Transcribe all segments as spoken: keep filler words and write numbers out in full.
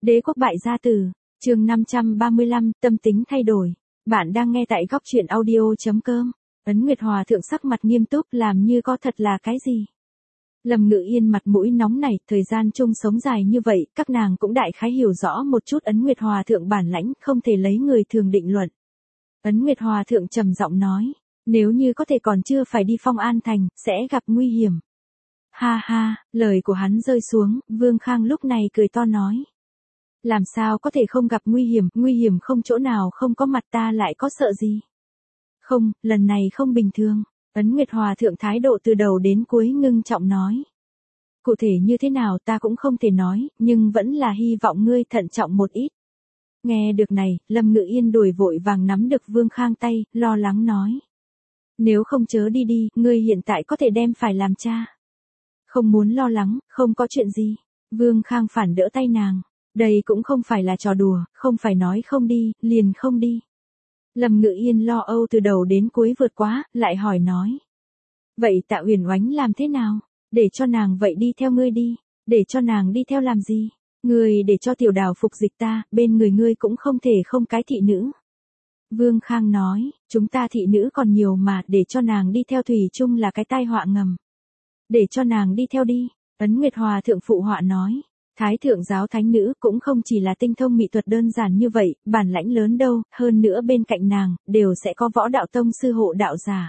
Đế quốc bại gia tử, chương năm trăm ba mươi lăm, tâm tính thay đổi. Bạn đang nghe tại góc truyện audio chấm com. Ấn Nguyệt Hòa thượng sắc mặt nghiêm túc làm như có thật là cái gì. Lâm Ngự Yên mặt mũi nóng nảy, thời gian chung sống dài như vậy, các nàng cũng đại khái hiểu rõ một chút Ấn Nguyệt Hòa thượng bản lãnh, không thể lấy người thường định luận. Ấn Nguyệt Hòa thượng trầm giọng nói, nếu như có thể còn chưa phải đi Phong An Thành, sẽ gặp nguy hiểm. Ha ha, lời của hắn rơi xuống, Vương Khang lúc này cười to nói. Làm sao có thể không gặp nguy hiểm, nguy hiểm không chỗ nào không có mặt ta lại có sợ gì. Không, lần này không bình thường. Ấn Nguyệt Hòa thượng thái độ từ đầu đến cuối ngưng trọng nói. Cụ thể như thế nào ta cũng không thể nói, nhưng vẫn là hy vọng ngươi thận trọng một ít. Nghe được này, Lâm Ngự Yên đuổi vội vàng nắm được Vương Khang tay, lo lắng nói. Nếu không chớ đi đi, ngươi hiện tại có thể đem phải làm cha. Không muốn lo lắng, không có chuyện gì. Vương Khang phản đỡ tay nàng. Đây cũng không phải là trò đùa, không phải nói không đi, liền không đi. Lâm Ngự Yên lo âu từ đầu đến cuối vượt quá, lại hỏi nói. Vậy Tạ Uyển Oánh làm thế nào? Để cho nàng vậy đi theo ngươi đi. Để cho nàng đi theo làm gì? Ngươi để cho tiểu đào phục dịch ta, bên người ngươi cũng không thể không cái thị nữ. Vương Khang nói, chúng ta thị nữ còn nhiều mà, để cho nàng đi theo thủy chung là cái tai họa ngầm. Để cho nàng đi theo đi, Ấn Nguyệt Hòa thượng phụ họa nói. Thái thượng giáo thánh nữ cũng không chỉ là tinh thông mỹ thuật đơn giản như vậy, bản lãnh lớn đâu, hơn nữa bên cạnh nàng, đều sẽ có võ đạo tông sư hộ đạo giả.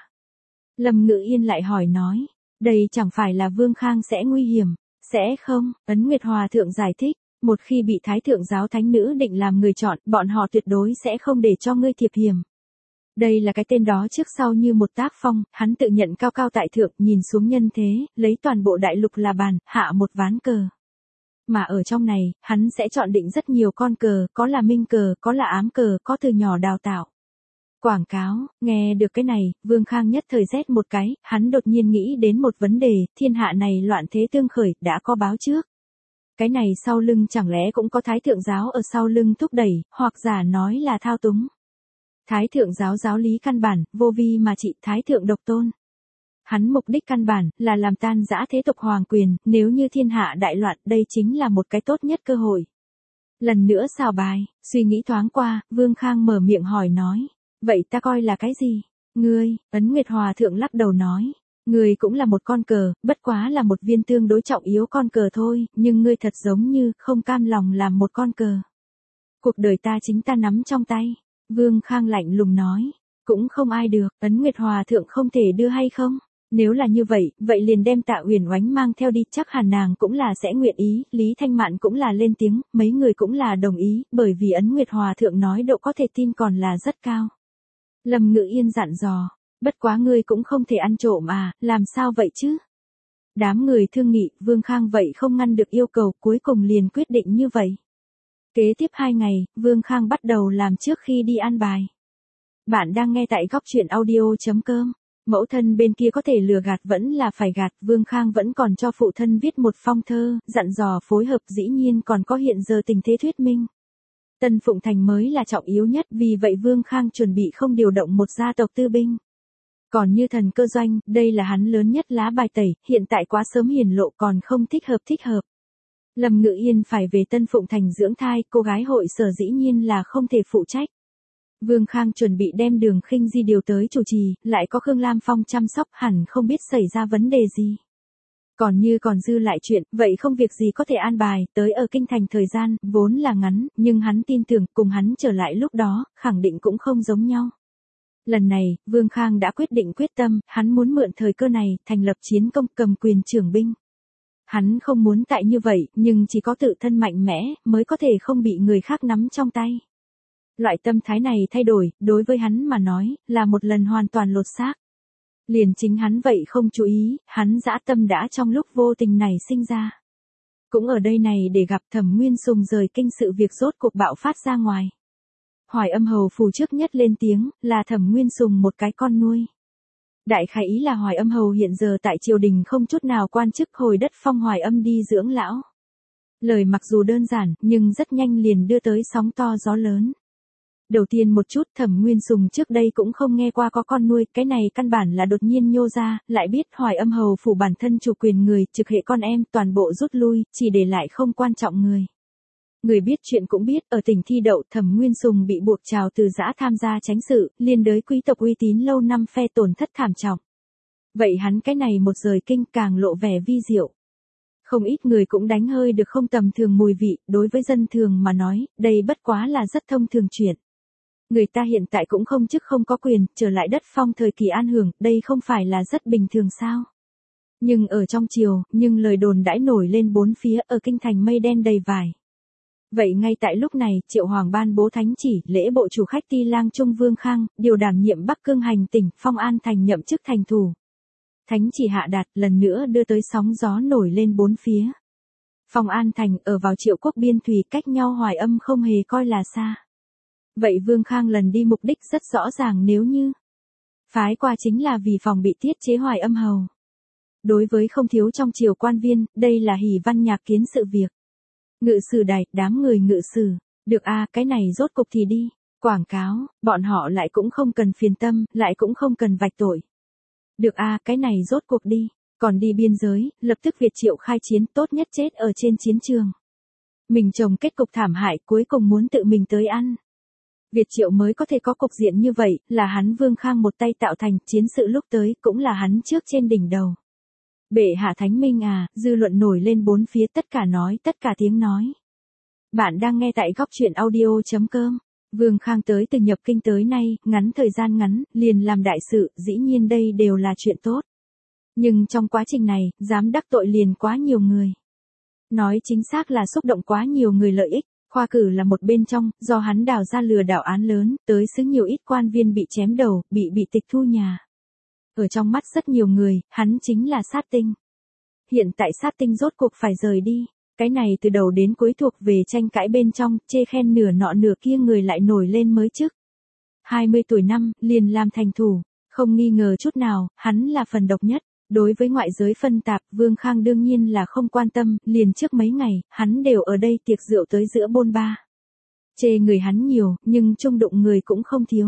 Lâm Ngự Yên lại hỏi nói, đây chẳng phải là Vương Khang sẽ nguy hiểm, sẽ không, Ấn Nguyệt Hòa thượng giải thích, một khi bị thái thượng giáo thánh nữ định làm người chọn, bọn họ tuyệt đối sẽ không để cho ngươi thiệp hiểm. Đây là cái tên đó trước sau như một tác phong, hắn tự nhận cao cao tại thượng, nhìn xuống nhân thế, lấy toàn bộ đại lục là bàn, hạ một ván cờ. Mà ở trong này, hắn sẽ chọn định rất nhiều con cờ, có là minh cờ, có là ám cờ, có từ nhỏ đào tạo. Quảng cáo, nghe được cái này, Vương Khang nhất thời rét một cái, hắn đột nhiên nghĩ đến một vấn đề, thiên hạ này loạn thế tương khởi, đã có báo trước. Cái này sau lưng chẳng lẽ cũng có thái thượng giáo ở sau lưng thúc đẩy, hoặc giả nói là thao túng. Thái thượng giáo giáo lý căn bản, vô vi mà trị thái thượng độc tôn. Hắn mục đích căn bản là làm tan rã thế tục hoàng quyền, nếu như thiên hạ đại loạn, đây chính là một cái tốt nhất cơ hội. Lần nữa xào bài, suy nghĩ thoáng qua, Vương Khang mở miệng hỏi nói, vậy ta coi là cái gì? Ngươi, Ấn Nguyệt Hòa thượng lắc đầu nói, ngươi cũng là một con cờ, bất quá là một viên tương đối trọng yếu con cờ thôi, nhưng ngươi thật giống như không cam lòng làm một con cờ. Cuộc đời ta chính ta nắm trong tay. Vương Khang lạnh lùng nói, cũng không ai được, Ấn Nguyệt Hòa thượng không thể đưa hay không? Nếu là như vậy, vậy liền đem Tạ Uyển Oánh mang theo đi, chắc hẳn nàng cũng là sẽ nguyện ý, Lý Thanh Mạn cũng là lên tiếng, mấy người cũng là đồng ý, bởi vì Ấn Nguyệt Hòa thượng nói độ có thể tin còn là rất cao. Lâm Ngự Yên dặn dò, bất quá ngươi cũng không thể ăn trộm à, làm sao vậy chứ? Đám người thương nghị, Vương Khang vậy không ngăn được yêu cầu, cuối cùng liền quyết định như vậy. Kế tiếp hai ngày, Vương Khang bắt đầu làm trước khi đi an bài. Bạn đang nghe tại góc truyện audio chấm com. Mẫu thân bên kia có thể lừa gạt vẫn là phải gạt, Vương Khang vẫn còn cho phụ thân viết một phong thơ, dặn dò phối hợp, dĩ nhiên còn có hiện giờ tình thế thuyết minh. Tân Phụng Thành mới là trọng yếu nhất, vì vậy Vương Khang chuẩn bị không điều động một gia tộc tư binh. Còn như Thần Cơ Doanh, đây là hắn lớn nhất lá bài tẩy, hiện tại quá sớm hiển lộ còn không thích hợp thích hợp. Lâm Ngự Yên phải về Tân Phụng Thành dưỡng thai, cô gái hội sở dĩ nhiên là không thể phụ trách. Vương Khang chuẩn bị đem Đường Khinh Di điều tới chủ trì, lại có Khương Lam Phong chăm sóc, hẳn không biết xảy ra vấn đề gì. Còn như còn dư lại chuyện, vậy không việc gì có thể an bài, tới ở kinh thành thời gian, vốn là ngắn, nhưng hắn tin tưởng, cùng hắn trở lại lúc đó, khẳng định cũng không giống nhau. Lần này, Vương Khang đã quyết định quyết tâm, hắn muốn mượn thời cơ này, thành lập chiến công, cầm quyền trưởng binh. Hắn không muốn tại như vậy, nhưng chỉ có tự thân mạnh mẽ, mới có thể không bị người khác nắm trong tay. Loại tâm thái này thay đổi, đối với hắn mà nói, là một lần hoàn toàn lột xác. Liền chính hắn vậy không chú ý, hắn dã tâm đã trong lúc vô tình này sinh ra. Cũng ở đây này để gặp Thẩm Nguyên Sùng rời kinh sự việc rốt cuộc bạo phát ra ngoài. Hoài Âm hầu phủ trước nhất lên tiếng, là Thẩm Nguyên Sùng một cái con nuôi. Đại khái ý là Hoài Âm hầu hiện giờ tại triều đình không chút nào quan chức, hồi đất phong Hoài Âm đi dưỡng lão. Lời mặc dù đơn giản, nhưng rất nhanh liền đưa tới sóng to gió lớn. Đầu tiên một chút, Thẩm Nguyên Sùng trước đây cũng không nghe qua có con nuôi, cái này căn bản là đột nhiên nhô ra, lại biết Hoài Âm hầu phủ bản thân chủ quyền người, trực hệ con em, toàn bộ rút lui, chỉ để lại không quan trọng người. Người biết chuyện cũng biết, ở tỉnh Thi Đậu, Thẩm Nguyên Sùng bị buộc trào từ giã tham gia chánh sự, liên đới quý tộc uy tín lâu năm phe tổn thất thảm trọng. Vậy hắn cái này một rời kinh càng lộ vẻ vi diệu. Không ít người cũng đánh hơi được không tầm thường mùi vị, đối với dân thường mà nói, đây bất quá là rất thông thường chuyện. Người ta hiện tại cũng không chức không có quyền, trở lại đất phong thời kỳ an hưởng, đây không phải là rất bình thường sao? Nhưng ở trong triều, nhưng lời đồn đãi nổi lên bốn phía, ở kinh thành mây đen đầy vải. Vậy ngay tại lúc này, Triệu Hoàng ban bố thánh chỉ, lễ bộ chủ khách Ti Lang Trung Vương Khang, điều đảm nhiệm Bắc Cương hành tỉnh, Phong An thành nhậm chức thành thủ. Thánh chỉ hạ đạt, lần nữa đưa tới sóng gió nổi lên bốn phía. Phong An thành ở vào Triệu quốc biên thùy, cách nhau Hoài Âm không hề coi là xa. Vậy Vương Khang lần đi mục đích rất rõ ràng, nếu như phái qua chính là vì phòng bị tiết chế Hoài Âm hầu. Đối với không thiếu trong triều quan viên, đây là hỉ văn nhạc kiến sự việc. Ngự sử đài, đám người ngự sử, được a à, cái này rốt cục thì đi, quảng cáo, bọn họ lại cũng không cần phiền tâm, lại cũng không cần vạch tội. Được a à, cái này rốt cuộc đi, còn đi biên giới, lập tức Việt Triệu khai chiến, tốt nhất chết ở trên chiến trường. Mình chồng kết cục thảm hại, cuối cùng muốn tự mình tới ăn. Việt Triệu mới có thể có cục diện như vậy, là hắn Vương Khang một tay tạo thành, chiến sự lúc tới, cũng là hắn trước trên đỉnh đầu. Bệ hạ thánh minh à, dư luận nổi lên bốn phía, tất cả nói, tất cả tiếng nói. Bạn đang nghe tại góc truyện audio chấm com. Vương Khang tới từ nhập kinh tới nay, ngắn thời gian ngắn, liền làm đại sự, dĩ nhiên đây đều là chuyện tốt. Nhưng trong quá trình này, dám đắc tội liền quá nhiều người. Nói chính xác là xúc động quá nhiều người lợi ích. Khoa cử là một bên trong, do hắn đào ra lừa đảo án lớn, tới xứ nhiều ít quan viên bị chém đầu, bị bị tịch thu nhà. Ở trong mắt rất nhiều người, hắn chính là sát tinh. Hiện tại sát tinh rốt cuộc phải rời đi. Cái này từ đầu đến cuối thuộc về tranh cãi bên trong, chê khen nửa nọ nửa kia người lại nổi lên mới chức. hai mươi tuổi năm, liền làm thành thủ. Không nghi ngờ chút nào, hắn là phần độc nhất. Đối với ngoại giới phân tạp, Vương Khang đương nhiên là không quan tâm, liền trước mấy ngày, hắn đều ở đây tiệc rượu tới giữa bôn ba. Chê người hắn nhiều, nhưng trung đụng người cũng không thiếu.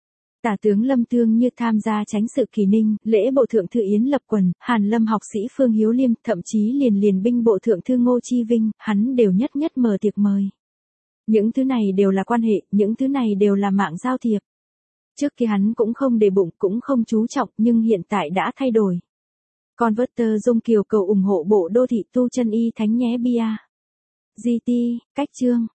Tả tướng Lâm Tương như tham gia chánh sự Kỳ Ninh, lễ bộ thượng thư Yến Lập Quần, Hàn Lâm học sĩ Phương Hiếu Liêm, thậm chí liền liền binh bộ thượng thư Ngô Chi Vinh, hắn đều nhất nhất mở tiệc mời. Những thứ này đều là quan hệ, những thứ này đều là mạng giao thiệp. Trước kia hắn cũng không để bụng, cũng không chú trọng, nhưng hiện tại đã thay đổi. Converter Dung Kiều cầu ủng hộ bộ đô thị tu chân y thánh nhé bia. giê tê, cách chương.